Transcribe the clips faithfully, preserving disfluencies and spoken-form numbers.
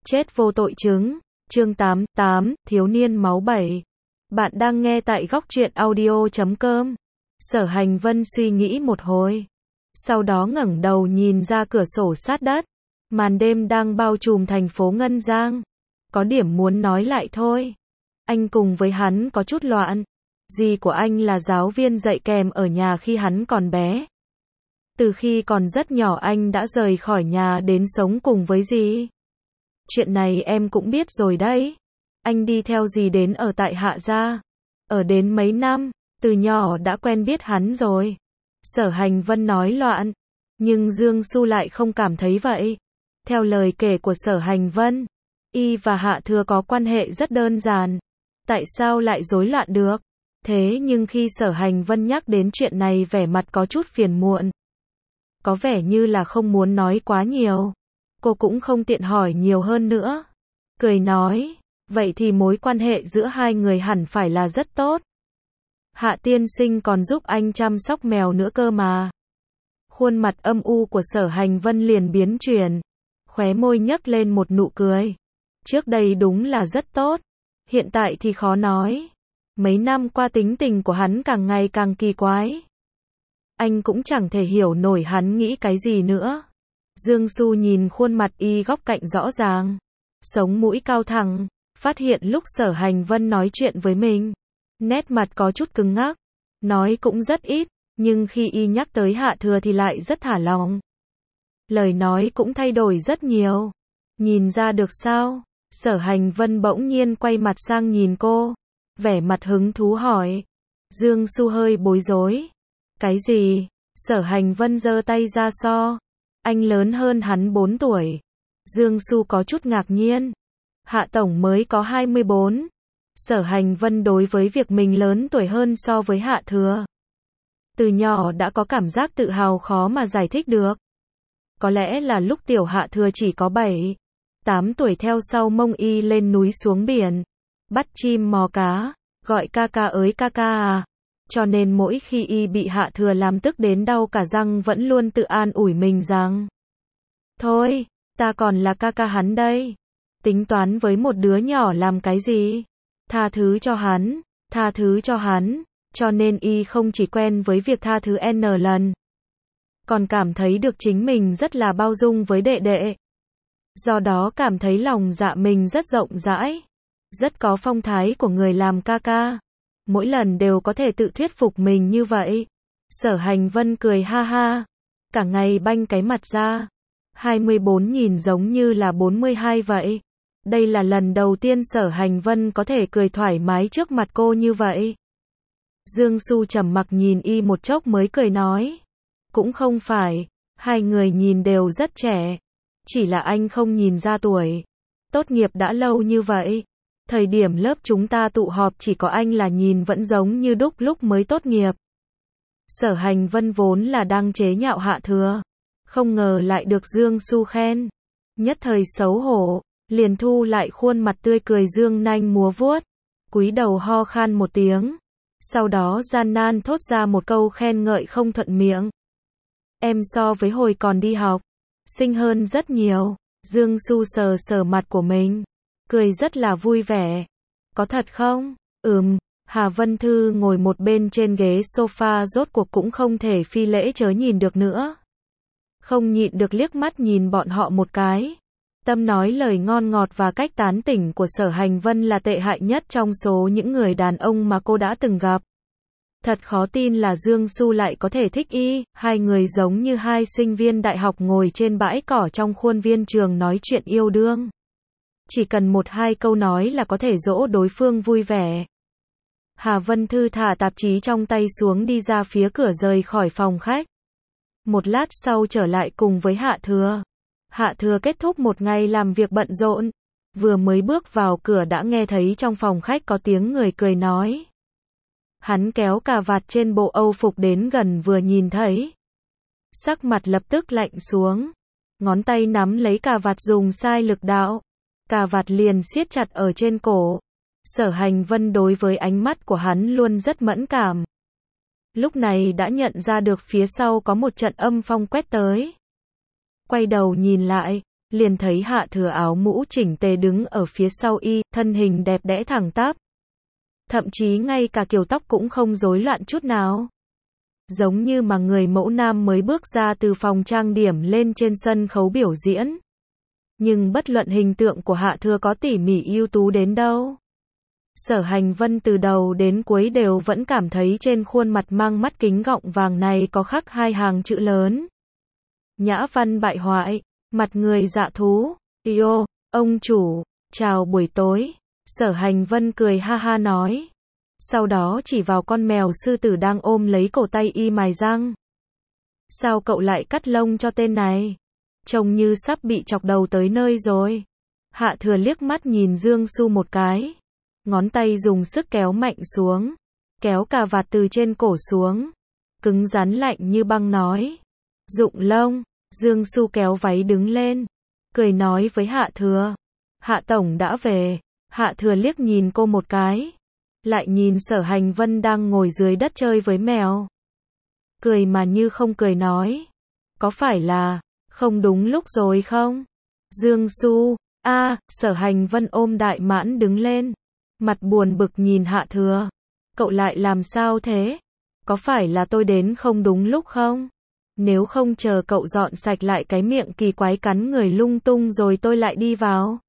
Chết vô tội chứng. Chương tám, tám, thiếu niên máu bảy. Bạn đang nghe tại góc truyện audio chấm com. Sở Hành Vân suy nghĩ một hồi. Sau đó ngẩng đầu nhìn ra cửa sổ sát đất. Màn đêm đang bao trùm thành phố Ngân Giang. Có điểm muốn nói lại thôi. Anh cùng với hắn có chút loạn. Dì của anh là giáo viên dạy kèm ở nhà khi hắn còn bé. Từ khi còn rất nhỏ anh đã rời khỏi nhà đến sống cùng với dì. Chuyện này em cũng biết rồi đấy. Anh đi theo dì đến ở tại Hạ Gia. Ở đến mấy năm, từ nhỏ đã quen biết hắn rồi. Sở Hành Vân nói loạn. Nhưng Dương Xu lại không cảm thấy vậy. Theo lời kể của Sở Hành Vân, y và Hạ Thừa có quan hệ rất đơn giản. Tại sao lại rối loạn được? Thế nhưng khi Sở Hành Vân nhắc đến chuyện này vẻ mặt có chút phiền muộn. Có vẻ như là không muốn nói quá nhiều. Cô cũng không tiện hỏi nhiều hơn nữa. Cười nói, vậy thì mối quan hệ giữa hai người hẳn phải là rất tốt. Hạ tiên sinh còn giúp anh chăm sóc mèo nữa cơ mà. Khuôn mặt âm u của Sở Hành Vân liền biến chuyển. Khóe môi nhấc lên một nụ cười. Trước đây đúng là rất tốt. Hiện tại thì khó nói. Mấy năm qua tính tình của hắn càng ngày càng kỳ quái. Anh cũng chẳng thể hiểu nổi hắn nghĩ cái gì nữa. Dương Xu nhìn khuôn mặt y góc cạnh rõ ràng. Sống mũi cao thẳng. Phát hiện lúc Sở Hành Vân nói chuyện với mình. Nét mặt có chút cứng ngắc. Nói cũng rất ít. Nhưng khi y nhắc tới Hạ Thừa thì lại rất thả lòng. Lời nói cũng thay đổi rất nhiều. Nhìn ra được sao? Sở Hành Vân bỗng nhiên quay mặt sang nhìn cô. Vẻ mặt hứng thú hỏi. Dương Xu hơi bối rối. Cái gì? Sở Hành Vân giơ tay ra so. Anh lớn hơn hắn bốn tuổi. Dương Xu có chút ngạc nhiên. Hạ tổng mới có hai mươi bốn. Sở Hành Vân đối với việc mình lớn tuổi hơn so với Hạ Thừa. Từ nhỏ đã có cảm giác tự hào khó mà giải thích được. Có lẽ là lúc tiểu Hạ Thừa chỉ có bảy, tám tuổi theo sau mông y lên núi xuống biển. Bắt chim mò cá, gọi ca ca ới ca ca à. Cho nên mỗi khi y bị Hạ Thừa làm tức đến đau cả răng vẫn luôn tự an ủi mình rằng. Thôi, ta còn là ca ca hắn đây. Tính toán với một đứa nhỏ làm cái gì? Tha thứ cho hắn, tha thứ cho hắn. Cho nên y không chỉ quen với việc tha thứ n lần. Còn cảm thấy được chính mình rất là bao dung với đệ đệ. Do đó cảm thấy lòng dạ mình rất rộng rãi. Rất có phong thái của người làm ca ca. Mỗi lần đều có thể tự thuyết phục mình như vậy. Sở Hành Vân cười ha ha. Cả ngày banh cái mặt ra. hai mươi bốn nhìn giống như là bốn mươi hai vậy. Đây là lần đầu tiên Sở Hành Vân có thể cười thoải mái trước mặt cô như vậy. Dương Xu trầm mặc nhìn y một chốc mới cười nói. Cũng không phải. Hai người nhìn đều rất trẻ. Chỉ là anh không nhìn ra tuổi. Tốt nghiệp đã lâu như vậy. Thời điểm lớp chúng ta tụ họp chỉ có anh là nhìn vẫn giống như đúc lúc mới tốt nghiệp. Sở Hành Vân vốn là đang chế nhạo Hạ Thừa. Không ngờ lại được Dương Xu khen. Nhất thời xấu hổ. Liền thu lại khuôn mặt tươi cười dương nanh múa vuốt. Cúi đầu ho khan một tiếng. Sau đó gian nan thốt ra một câu khen ngợi không thuận miệng. Em so với hồi còn đi học. Xinh hơn rất nhiều. Dương Xu sờ sờ mặt của mình. Cười rất là vui vẻ. Có thật không? Ừm. Hà Vân Thư ngồi một bên trên ghế sofa rốt cuộc cũng không thể phi lễ chớ nhìn được nữa. Không nhịn được liếc mắt nhìn bọn họ một cái. Tâm nói lời ngon ngọt và cách tán tỉnh của Sở Hành Vân là tệ hại nhất trong số những người đàn ông mà cô đã từng gặp. Thật khó tin là Dương Xu lại có thể thích y. Hai người giống như hai sinh viên đại học ngồi trên bãi cỏ trong khuôn viên trường nói chuyện yêu đương. Chỉ cần một hai câu nói là có thể dỗ đối phương vui vẻ. Hà Vân Thư thả tạp chí trong tay xuống đi ra phía cửa rời khỏi phòng khách. Một lát sau trở lại cùng với Hạ Thừa. Hạ Thừa kết thúc một ngày làm việc bận rộn. Vừa mới bước vào cửa đã nghe thấy trong phòng khách có tiếng người cười nói. Hắn kéo cà vạt trên bộ âu phục đến gần vừa nhìn thấy. Sắc mặt lập tức lạnh xuống. Ngón tay nắm lấy cà vạt dùng sai lực đạo. Cà vạt liền siết chặt ở trên cổ. Sở Hành Vân đối với ánh mắt của hắn luôn rất mẫn cảm. Lúc này đã nhận ra được phía sau có một trận âm phong quét tới. Quay đầu nhìn lại, liền thấy Hạ Thừa áo mũ chỉnh tề đứng ở phía sau y, thân hình đẹp đẽ thẳng tắp. Thậm chí ngay cả kiểu tóc cũng không rối loạn chút nào. Giống như mà người mẫu nam mới bước ra từ phòng trang điểm lên trên sân khấu biểu diễn. Nhưng bất luận hình tượng của Hạ Thừa có tỉ mỉ ưu tú đến đâu, Sở Hành Vân từ đầu đến cuối đều vẫn cảm thấy trên khuôn mặt mang mắt kính gọng vàng này có khắc hai hàng chữ lớn. Nhã văn bại hoại, mặt người dạ thú, yêu, ông chủ, chào buổi tối. Sở Hành Vân cười ha ha nói. Sau đó chỉ vào con mèo sư tử đang ôm lấy cổ tay y mài răng. Sao cậu lại cắt lông cho tên này? Trông như sắp bị chọc đầu tới nơi rồi. Hạ Thừa liếc mắt nhìn Dương Xu một cái. Ngón tay dùng sức kéo mạnh xuống. Kéo cà vạt từ trên cổ xuống. Cứng rắn lạnh như băng nói. Dụng lông. Dương Xu kéo váy đứng lên. Cười nói với Hạ Thừa. Hạ Tổng đã về. Hạ Thừa liếc nhìn cô một cái. Lại nhìn Sở Hành Vân đang ngồi dưới đất chơi với mèo. Cười mà như không cười nói. Có phải là không đúng lúc rồi không? Dương Xu, a, à, Sở Hành Vân ôm Đại Mãn đứng lên. Mặt buồn bực nhìn Hạ Thừa. Cậu lại làm sao thế? Có phải là tôi đến không đúng lúc không? Nếu không chờ cậu dọn sạch lại cái miệng kỳ quái cắn người lung tung rồi tôi lại đi vào.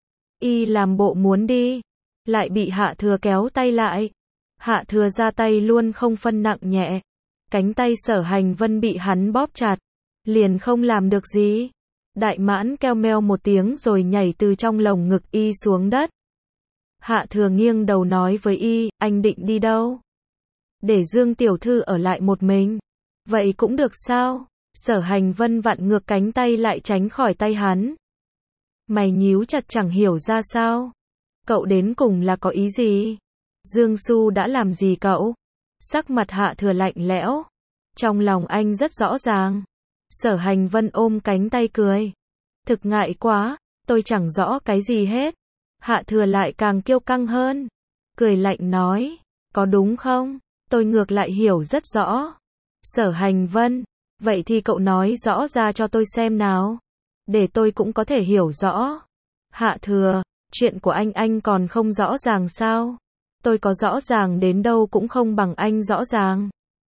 Y làm bộ muốn đi. Lại bị Hạ Thừa kéo tay lại. Hạ Thừa ra tay luôn không phân nặng nhẹ. Cánh tay Sở Hành Vân bị hắn bóp chặt. Liền không làm được gì. Đại Mãn kêu meo một tiếng rồi nhảy từ trong lồng ngực y xuống đất. Hạ Thừa nghiêng đầu nói với y, anh định đi đâu? Để Dương tiểu thư ở lại một mình. Vậy cũng được sao? Sở Hành Vân vặn ngược cánh tay lại tránh khỏi tay hắn. Mày nhíu chặt chẳng hiểu ra sao. Cậu đến cùng là có ý gì? Dương Xu đã làm gì cậu? Sắc mặt Hạ Thừa lạnh lẽo. Trong lòng anh rất rõ ràng. Sở Hành Vân ôm cánh tay cười. Thực ngại quá, tôi chẳng rõ cái gì hết. Hạ Thừa lại càng kiêu căng hơn. Cười lạnh nói, có đúng không? Tôi ngược lại hiểu rất rõ. Sở Hành Vân, vậy thì cậu nói rõ ra cho tôi xem nào. Để tôi cũng có thể hiểu rõ. Hạ Thừa, chuyện của anh anh còn không rõ ràng sao? Tôi có rõ ràng đến đâu cũng không bằng anh rõ ràng.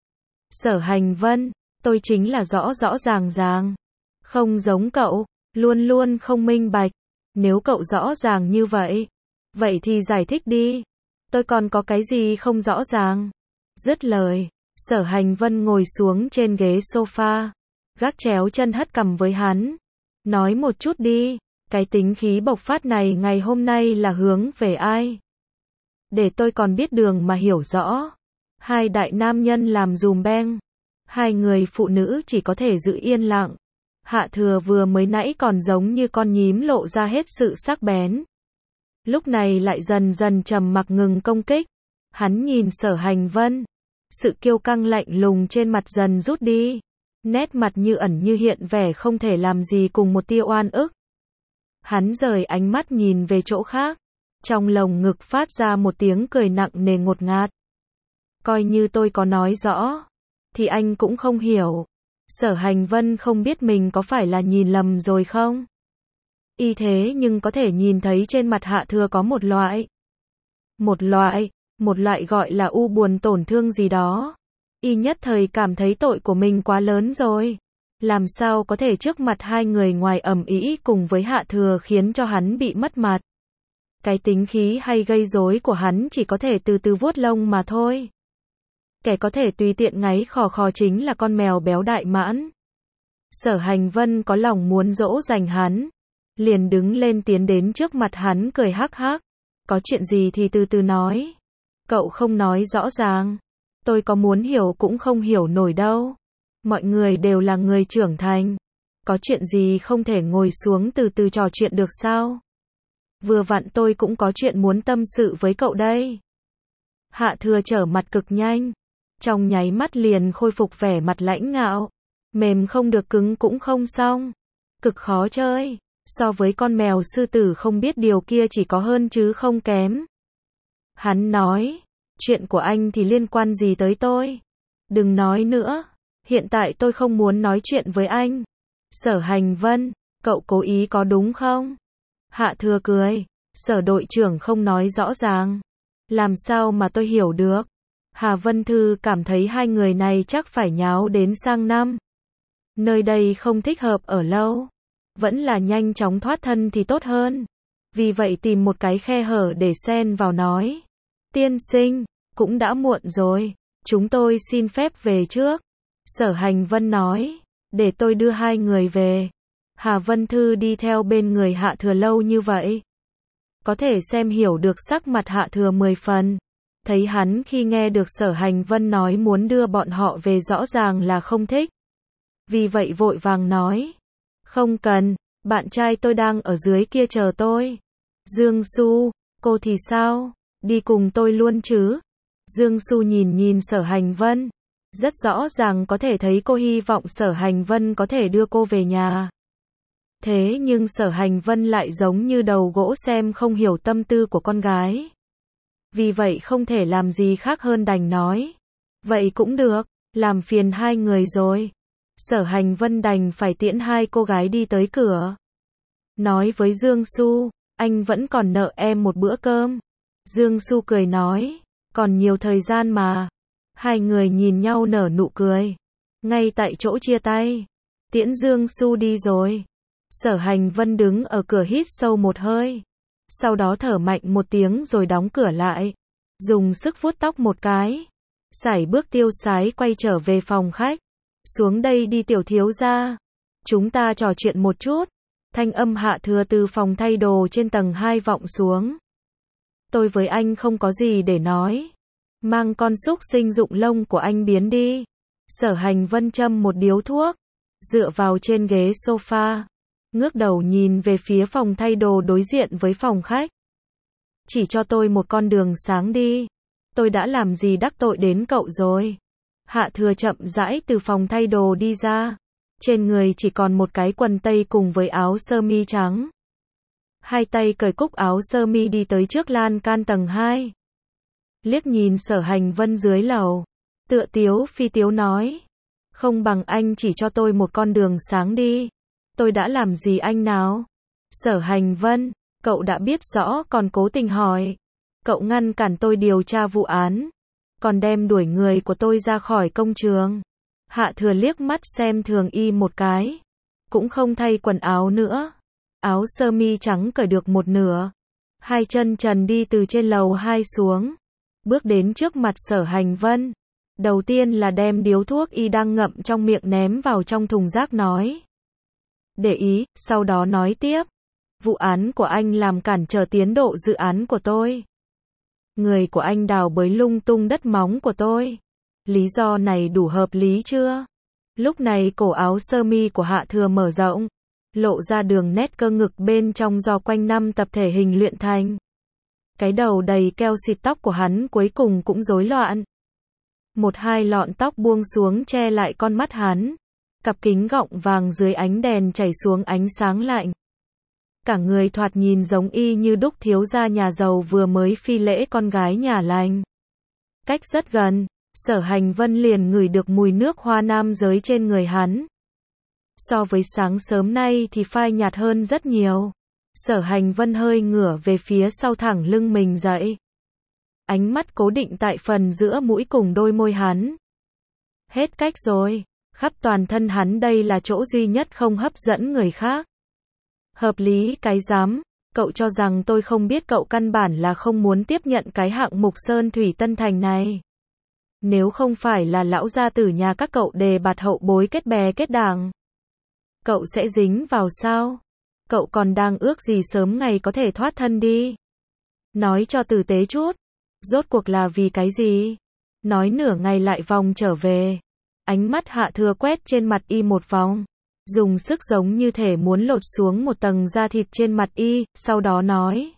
Sở Hành Vân, tôi chính là rõ rõ ràng ràng. Không giống cậu, luôn luôn không minh bạch. Nếu cậu rõ ràng như vậy, vậy thì giải thích đi. Tôi còn có cái gì không rõ ràng? Dứt lời, Sở Hành Vân ngồi xuống trên ghế sofa, gác chéo chân hất cằm với hắn. Nói một chút đi, cái tính khí bộc phát này ngày hôm nay là hướng về ai? Để tôi còn biết đường mà hiểu rõ. Hai đại nam nhân làm dùm beng. Hai người phụ nữ chỉ có thể giữ yên lặng. Hạ Thừa vừa mới nãy còn giống như con nhím lộ ra hết sự sắc bén. Lúc này lại dần dần trầm mặc ngừng công kích. Hắn nhìn Sở Hành Vân. Sự kiêu căng lạnh lùng trên mặt dần rút đi. Nét mặt như ẩn như hiện vẻ không thể làm gì cùng một tia oan ức. Hắn rời ánh mắt nhìn về chỗ khác. Trong lồng ngực phát ra một tiếng cười nặng nề ngột ngạt. Coi như tôi có nói rõ, thì anh cũng không hiểu. Sở Hành Vân không biết mình có phải là nhìn lầm rồi không? Y thế nhưng có thể nhìn thấy trên mặt Hạ Thừa có một loại. Một loại, một loại gọi là u buồn tổn thương gì đó. Y nhất thời cảm thấy tội của mình quá lớn rồi. Làm sao có thể trước mặt hai người ngoài ầm ĩ cùng với Hạ Thừa khiến cho hắn bị mất mặt. Cái tính khí hay gây rối của hắn chỉ có thể từ từ vuốt lông mà thôi. Kẻ có thể tùy tiện ngáy khò khò chính là con mèo béo Đại Mãn. Sở Hành Vân có lòng muốn dỗ dành hắn. Liền đứng lên tiến đến trước mặt hắn cười hắc hắc. Có chuyện gì thì từ từ nói. Cậu không nói rõ ràng. Tôi có muốn hiểu cũng không hiểu nổi đâu. Mọi người đều là người trưởng thành. Có chuyện gì không thể ngồi xuống từ từ trò chuyện được sao? Vừa vặn tôi cũng có chuyện muốn tâm sự với cậu đây. Hạ Thừa trở mặt cực nhanh. Trong nháy mắt liền khôi phục vẻ mặt lãnh ngạo. Mềm không được cứng cũng không xong. Cực khó chơi. So với con mèo sư tử không biết điều kia chỉ có hơn chứ không kém. Hắn nói. Chuyện của anh thì liên quan gì tới tôi? Đừng nói nữa. Hiện tại tôi không muốn nói chuyện với anh. Sở Hành Vân. Cậu cố ý có đúng không? Hạ Thừa cười. Sở đội trưởng không nói rõ ràng. Làm sao mà tôi hiểu được? Hà Vân Thư cảm thấy hai người này chắc phải nháo đến sang năm. Nơi đây không thích hợp ở lâu. Vẫn là nhanh chóng thoát thân thì tốt hơn. Vì vậy tìm một cái khe hở để xen vào nói. Tiên sinh, cũng đã muộn rồi. Chúng tôi xin phép về trước. Sở Hành Vân nói. Để tôi đưa hai người về. Hà Vân Thư đi theo bên người Hạ Thừa lâu như vậy. Có thể xem hiểu được sắc mặt Hạ Thừa mười phần. Thấy hắn khi nghe được Sở Hành Vân nói muốn đưa bọn họ về rõ ràng là không thích. Vì vậy vội vàng nói. Không cần, bạn trai tôi đang ở dưới kia chờ tôi. Dương Xu, cô thì sao? Đi cùng tôi luôn chứ? Dương Xu nhìn nhìn Sở Hành Vân. Rất rõ ràng có thể thấy cô hy vọng Sở Hành Vân có thể đưa cô về nhà. Thế nhưng Sở Hành Vân lại giống như đầu gỗ xem không hiểu tâm tư của con gái. Vì vậy không thể làm gì khác hơn đành nói. Vậy cũng được, làm phiền hai người rồi. Sở Hành Vân đành phải tiễn hai cô gái đi tới cửa. Nói với Dương Xu, anh vẫn còn nợ em một bữa cơm. Dương Xu cười nói, còn nhiều thời gian mà. Hai người nhìn nhau nở nụ cười. Ngay tại chỗ chia tay. Tiễn Dương Xu đi rồi. Sở Hành Vân đứng ở cửa hít sâu một hơi. Sau đó thở mạnh một tiếng rồi đóng cửa lại. Dùng sức vuốt tóc một cái. Sải bước tiêu sái quay trở về phòng khách. Xuống đây đi tiểu thiếu gia. Chúng ta trò chuyện một chút. Thanh âm Hạ Thừa từ phòng thay đồ trên tầng hai vọng xuống. Tôi với anh không có gì để nói. Mang con súc sinh dụng lông của anh biến đi. Sở Hành Vân châm một điếu thuốc. Dựa vào trên ghế sofa. Ngước đầu nhìn về phía phòng thay đồ đối diện với phòng khách. Chỉ cho tôi một con đường sáng đi. Tôi đã làm gì đắc tội đến cậu rồi? Hạ Thừa chậm rãi từ phòng thay đồ đi ra. Trên người chỉ còn một cái quần tây cùng với áo sơ mi trắng. Hai tay cởi cúc áo sơ mi đi tới trước lan can tầng hai. Liếc nhìn Sở Hành Vân dưới lầu. Tựa tiếu phi tiếu nói. Không bằng anh chỉ cho tôi một con đường sáng đi. Tôi đã làm gì anh nào? Sở Hành Vân, cậu đã biết rõ còn cố tình hỏi. Cậu ngăn cản tôi điều tra vụ án. Còn đem đuổi người của tôi ra khỏi công trường. Hạ Thừa liếc mắt xem Thường Y một cái. Cũng không thay quần áo nữa. Áo sơ mi trắng cởi được một nửa. Hai chân trần đi từ trên lầu hai xuống. Bước đến trước mặt Sở Hành Vân. Đầu tiên là đem điếu thuốc y đang ngậm trong miệng ném vào trong thùng rác nói. Để ý, sau đó nói tiếp. Vụ án của anh làm cản trở tiến độ dự án của tôi. Người của anh đào bới lung tung đất móng của tôi. Lý do này đủ hợp lý chưa? Lúc này cổ áo sơ mi của Hạ Thừa mở rộng. Lộ ra đường nét cơ ngực bên trong do quanh năm tập thể hình luyện thành. Cái đầu đầy keo xịt tóc của hắn cuối cùng cũng rối loạn. Một hai lọn tóc buông xuống che lại con mắt hắn. Cặp kính gọng vàng dưới ánh đèn chảy xuống ánh sáng lạnh. Cả người thoạt nhìn giống y như đúc thiếu gia nhà giàu vừa mới phi lễ con gái nhà lành. Cách rất gần, Sở Hành Vân liền ngửi được mùi nước hoa nam giới trên người hắn. So với sáng sớm nay thì phai nhạt hơn rất nhiều. Sở Hành Vân hơi ngửa về phía sau thẳng lưng mình dậy. Ánh mắt cố định tại phần giữa mũi cùng đôi môi hắn. Hết cách rồi, khắp toàn thân hắn đây là chỗ duy nhất không hấp dẫn người khác. Hợp lý cái dám, cậu cho rằng tôi không biết cậu căn bản là không muốn tiếp nhận cái hạng mục Sơn Thủy Tân Thành này. Nếu không phải là lão gia tử nhà các cậu đề bạt hậu bối kết bè kết đảng, cậu sẽ dính vào sao? Cậu còn đang ước gì sớm ngày có thể thoát thân đi. Nói cho tử tế chút, rốt cuộc là vì cái gì? Nói nửa ngày lại vòng trở về. Ánh mắt Hạ Thừa quét trên mặt y một vòng. Dùng sức giống như thể muốn lột xuống một tầng da thịt trên mặt y, sau đó nói.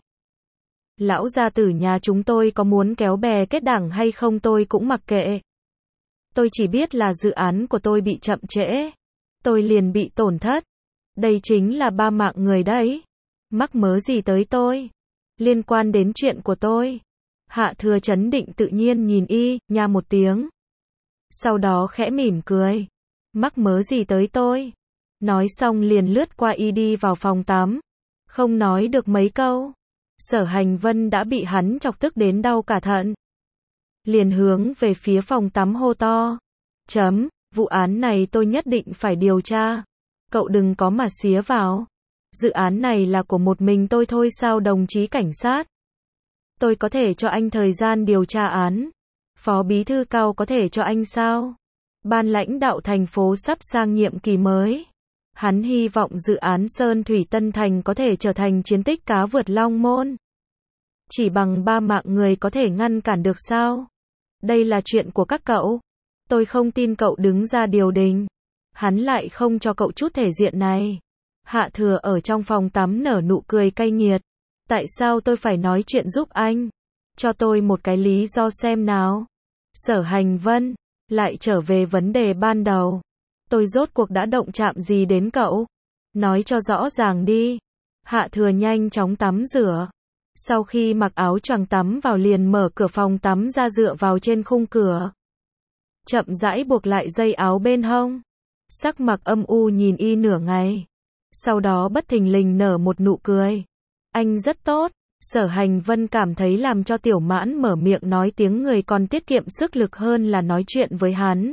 Lão gia tử nhà chúng tôi có muốn kéo bè kết đảng hay không tôi cũng mặc kệ. Tôi chỉ biết là dự án của tôi bị chậm trễ. Tôi liền bị tổn thất. Đây chính là ba mạng người đấy. Mắc mớ gì tới tôi? Liên quan đến chuyện của tôi. Hạ Thừa trấn định tự nhiên nhìn y, nha một tiếng. Sau đó khẽ mỉm cười. Mắc mớ gì tới tôi? Nói xong liền lướt qua y đi vào phòng tắm. Không nói được mấy câu. Sở Hành Vân đã bị hắn chọc tức đến đau cả thận. Liền hướng về phía phòng tắm hô to. Chấm, vụ án này tôi nhất định phải điều tra. Cậu đừng có mà xía vào. Dự án này là của một mình tôi thôi sao đồng chí cảnh sát. Tôi có thể cho anh thời gian điều tra án. Phó bí thư Cao có thể cho anh sao? Ban lãnh đạo thành phố sắp sang nhiệm kỳ mới. Hắn hy vọng dự án Sơn Thủy Tân Thành có thể trở thành chiến tích cá vượt Long Môn. Chỉ bằng ba mạng người có thể ngăn cản được sao? Đây là chuyện của các cậu. Tôi không tin cậu đứng ra điều đình. Hắn lại không cho cậu chút thể diện này. Hạ Thừa ở trong phòng tắm nở nụ cười cay nghiệt. Tại sao tôi phải nói chuyện giúp anh? Cho tôi một cái lý do xem nào. Sở Hành Vân lại trở về vấn đề ban đầu. Tôi rốt cuộc đã động chạm gì đến cậu? Nói cho rõ ràng đi. Hạ Thừa nhanh chóng tắm rửa. Sau khi mặc áo choàng tắm vào liền mở cửa phòng tắm ra dựa vào trên khung cửa. Chậm rãi buộc lại dây áo bên hông. Sắc mặt âm u nhìn y nửa ngày. Sau đó bất thình lình nở một nụ cười. Anh rất tốt. Sở Hành Vân cảm thấy làm cho Tiểu Mãn mở miệng nói tiếng người còn tiết kiệm sức lực hơn là nói chuyện với hắn.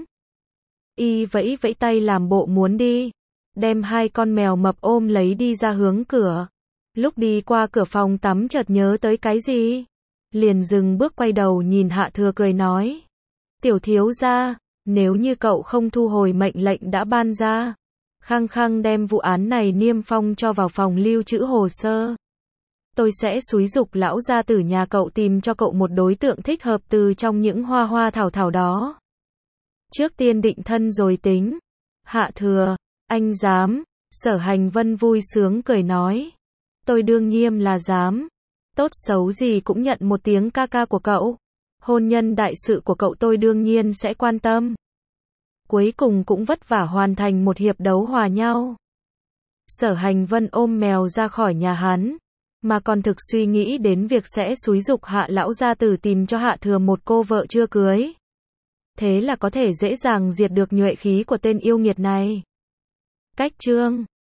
Y vẫy vẫy tay làm bộ muốn đi. Đem hai con mèo mập ôm lấy đi ra hướng cửa. Lúc đi qua cửa phòng tắm chợt nhớ tới cái gì. Liền dừng bước quay đầu nhìn Hạ Thừa cười nói. Tiểu thiếu gia, nếu như cậu không thu hồi mệnh lệnh đã ban ra. Khăng khăng đem vụ án này niêm phong cho vào phòng lưu trữ hồ sơ. Tôi sẽ xúi giục lão gia tử nhà cậu tìm cho cậu một đối tượng thích hợp từ trong những hoa hoa thảo thảo đó. Trước tiên định thân rồi tính. Hạ Thừa, anh dám. Sở Hành Vân vui sướng cười nói. Tôi đương nhiên là dám. Tốt xấu gì cũng nhận một tiếng ca ca của cậu. Hôn nhân đại sự của cậu tôi đương nhiên sẽ quan tâm. Cuối cùng cũng vất vả hoàn thành một hiệp đấu hòa nhau. Sở Hành Vân ôm mèo ra khỏi nhà hắn. Mà còn thực suy nghĩ đến việc sẽ xúi giục Hạ lão gia tử tìm cho Hạ Thừa một cô vợ chưa cưới. Thế là có thể dễ dàng diệt được nhuệ khí của tên yêu nghiệt này. Cách chương